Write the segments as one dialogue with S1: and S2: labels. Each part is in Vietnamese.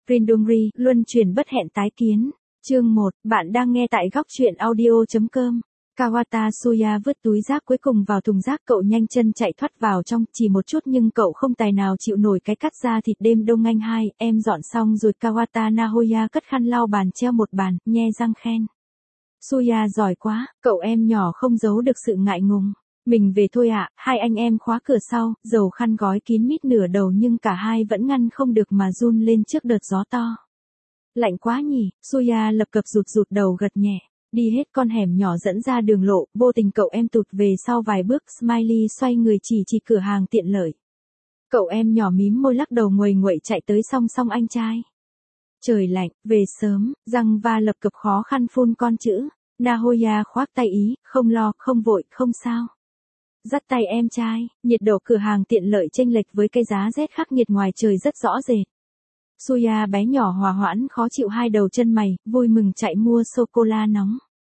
S1: Rindungri, luân chuyển bất hẹn tái kiến. Chương 1, bạn đang nghe tại góc truyện audio.com. Kawata Suya vứt túi rác cuối cùng vào thùng rác, cậu nhanh chân chạy thoát vào trong, chỉ một chút nhưng cậu không tài nào chịu nổi cái cắt da thịt đêm đông. Anh hai, em dọn xong rồi. Kawata Nahoya cất khăn lau bàn treo một bàn, nhe răng khen. Suya giỏi quá, cậu em nhỏ không giấu được sự ngại ngùng. Mình về thôi ạ. Hai anh em khóa cửa sau, dầu khăn gói kín mít nửa đầu nhưng cả hai vẫn ngăn không được mà run lên trước đợt gió to. Lạnh quá nhỉ, Suya lập cập rụt đầu gật nhẹ. Đi hết con hẻm nhỏ dẫn ra đường lộ, vô tình cậu em tụt về sau vài bước. Smiley xoay người chỉ cửa hàng tiện lợi. Cậu em nhỏ mím môi lắc đầu nguầy nguậy chạy tới song anh trai. Trời lạnh, về sớm, răng va lập cập khó khăn phun con chữ. Nahoya khoác tay ý, không lo, không vội, không sao. Dắt tay em trai, nhiệt độ cửa hàng tiện lợi chênh lệch với cái giá rét khắc nghiệt ngoài trời rất rõ rệt. Suya bé nhỏ hòa hoãn khó chịu hai đầu chân mày, vui mừng chạy mua sô-cô-la nóng.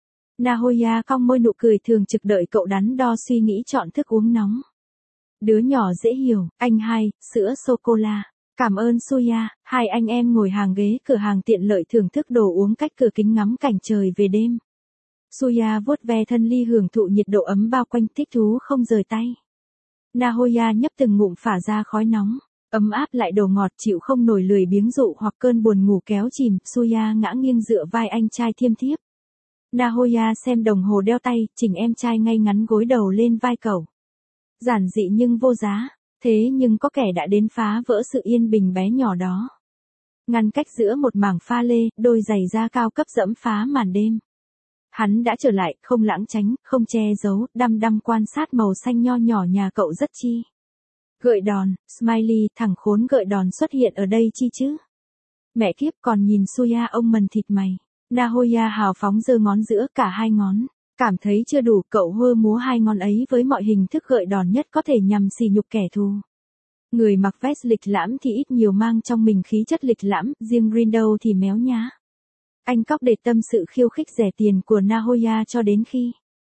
S1: Nahoya cong môi nụ cười thường trực đợi cậu đắn đo suy nghĩ chọn thức uống nóng. Đứa nhỏ dễ hiểu, anh hai, sữa sô-cô-la. Cảm ơn Suya. Hai anh em ngồi hàng ghế cửa hàng tiện lợi thưởng thức đồ uống cách cửa kính ngắm cảnh trời về đêm. Suya vuốt ve thân ly hưởng thụ nhiệt độ ấm bao quanh, thích thú không rời tay. Nahoya nhấp từng ngụm phả ra khói nóng, ấm áp lại đồ ngọt, chịu không nổi lười biếng dụ hoặc cơn buồn ngủ kéo chìm. Suya ngã nghiêng dựa vai anh trai thiêm thiếp. Nahoya xem đồng hồ đeo tay, chỉnh em trai ngay ngắn gối đầu lên vai cậu. Giản dị nhưng vô giá, thế nhưng có kẻ đã đến phá vỡ sự yên bình bé nhỏ đó. Ngăn cách giữa một mảng pha lê, đôi giày da cao cấp dẫm phá màn đêm. Hắn đã trở lại, không lãng tránh, không che giấu, đăm quan sát màu xanh nho nhỏ nhà cậu rất chi. Gợi đòn, Smiley, thằng khốn gợi đòn xuất hiện ở đây chi chứ? Mẹ kiếp, còn nhìn Suya ông mần thịt mày. Nahoya hào phóng giơ ngón giữa, cả hai ngón. Cảm thấy chưa đủ, cậu hơ múa hai ngón ấy với mọi hình thức gợi đòn nhất có thể nhằm sỉ nhục kẻ thù. Người mặc vest lịch lãm thì ít nhiều mang trong mình khí chất lịch lãm, riêng Rindo thì méo nhá. Anh cóc để tâm sự khiêu khích rẻ tiền của Nahoya cho đến khi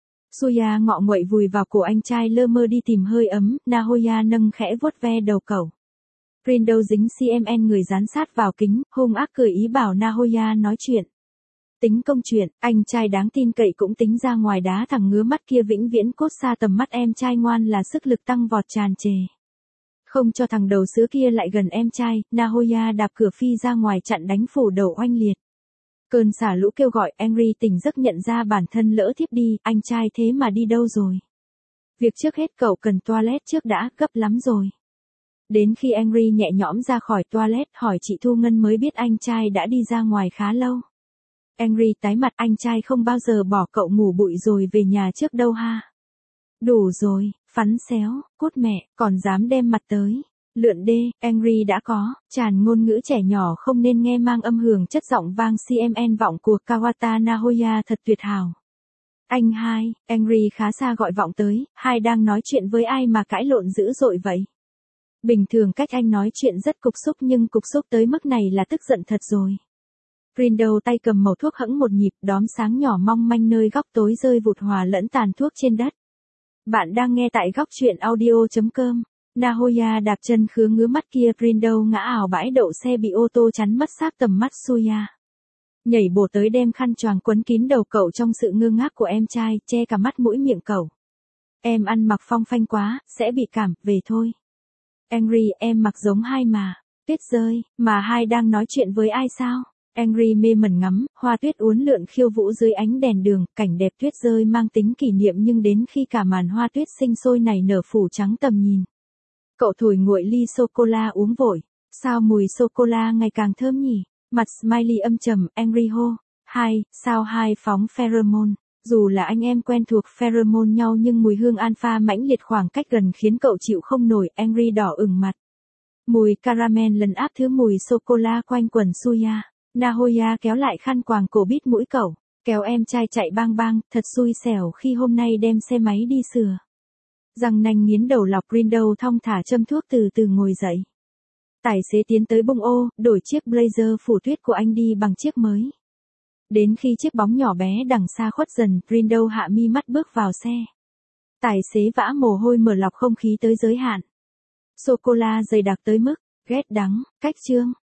S1: Suya ngọ nguậy vùi vào cổ anh trai lơ mơ đi tìm hơi ấm. Nahoya nâng khẽ vuốt ve đầu cậu. Rindo dính CMN người dán sát vào kính, hung ác cười ý bảo Nahoya nói chuyện. Tính công chuyện, anh trai đáng tin cậy cũng tính ra ngoài đá thằng ngứa mắt kia vĩnh viễn cốt xa tầm mắt em trai ngoan là sức lực tăng vọt tràn trề. Không cho thằng đầu sứa kia lại gần em trai, Nahoya đạp cửa phi ra ngoài chặn đánh phủ đầu oanh liệt. Cơn xả lũ kêu gọi, Henry tỉnh giấc nhận ra bản thân lỡ thiếp đi, anh trai thế mà đi đâu rồi? Việc trước hết cậu cần toilet trước đã, gấp lắm rồi. Đến khi Henry nhẹ nhõm ra khỏi toilet hỏi chị Thu Ngân mới biết anh trai đã đi ra ngoài khá lâu. Henry tái mặt, anh trai không bao giờ bỏ cậu ngủ bụi rồi về nhà trước đâu ha. Đủ rồi, phắn xéo, cút mẹ, còn dám đem mặt tới. Lượn đê, Henry đã có, tràn ngôn ngữ trẻ nhỏ không nên nghe mang âm hưởng chất giọng vang CMN vọng của Kawata Nahoya thật tuyệt hảo. Anh hai, Henry khá xa gọi vọng tới, hai đang nói chuyện với ai mà cãi lộn dữ dội vậy? Bình thường cách anh nói chuyện rất cục xúc nhưng cục xúc tới mức này là tức giận thật rồi. Rindo tay cầm mẩu thuốc hẫng một nhịp, đóm sáng nhỏ mong manh nơi góc tối rơi vụt hòa lẫn tàn thuốc trên đất. Bạn đang nghe tại góc truyện audio.com. Nahoya đạp chân khứa ngứa mắt kia, Rindo ngã ảo bãi đậu xe bị ô tô chắn mất xác tầm mắt Suya. Nhảy bổ tới đem khăn choàng quấn kín đầu cậu trong sự ngơ ngác của em trai, che cả mắt mũi miệng cậu. Em ăn mặc phong phanh quá, sẽ bị cảm, về thôi. Henry, em mặc giống hai mà. Tuyết rơi, mà hai đang nói chuyện với ai sao? Henry mê mẩn ngắm, hoa tuyết uốn lượn khiêu vũ dưới ánh đèn đường, cảnh đẹp tuyết rơi mang tính kỷ niệm nhưng đến khi cả màn hoa tuyết sinh sôi nảy nở phủ trắng tầm nhìn. Cậu thổi nguội ly sô-cô-la uống vội. Sao mùi sô-cô-la ngày càng thơm nhỉ? Mặt Smiley âm trầm, Henry hô. Hai, sao hai phóng pheromone? Dù là anh em quen thuộc pheromone nhau nhưng mùi hương alpha mãnh liệt khoảng cách gần khiến cậu chịu không nổi, Henry đỏ ửng mặt. Mùi caramel lấn áp thứ mùi sô-cô-la quanh quần Suya. Nahoya kéo lại khăn quàng cổ bít mũi cậu, kéo em trai chạy bang, thật xui xẻo khi hôm nay đem xe máy đi sửa. Răng nanh nghiến đầu lọc, Rindo thong thả châm thuốc từ từ ngồi dậy. Tài xế tiến tới bông ô, đổi chiếc blazer phủ tuyết của anh đi bằng chiếc mới. Đến khi chiếc bóng nhỏ bé đằng xa khuất dần, Rindo hạ mi mắt bước vào xe. Tài xế vã mồ hôi mở lọc không khí tới giới hạn. Sô-cô-la dày đặc tới mức, ghét đắng, cách chương.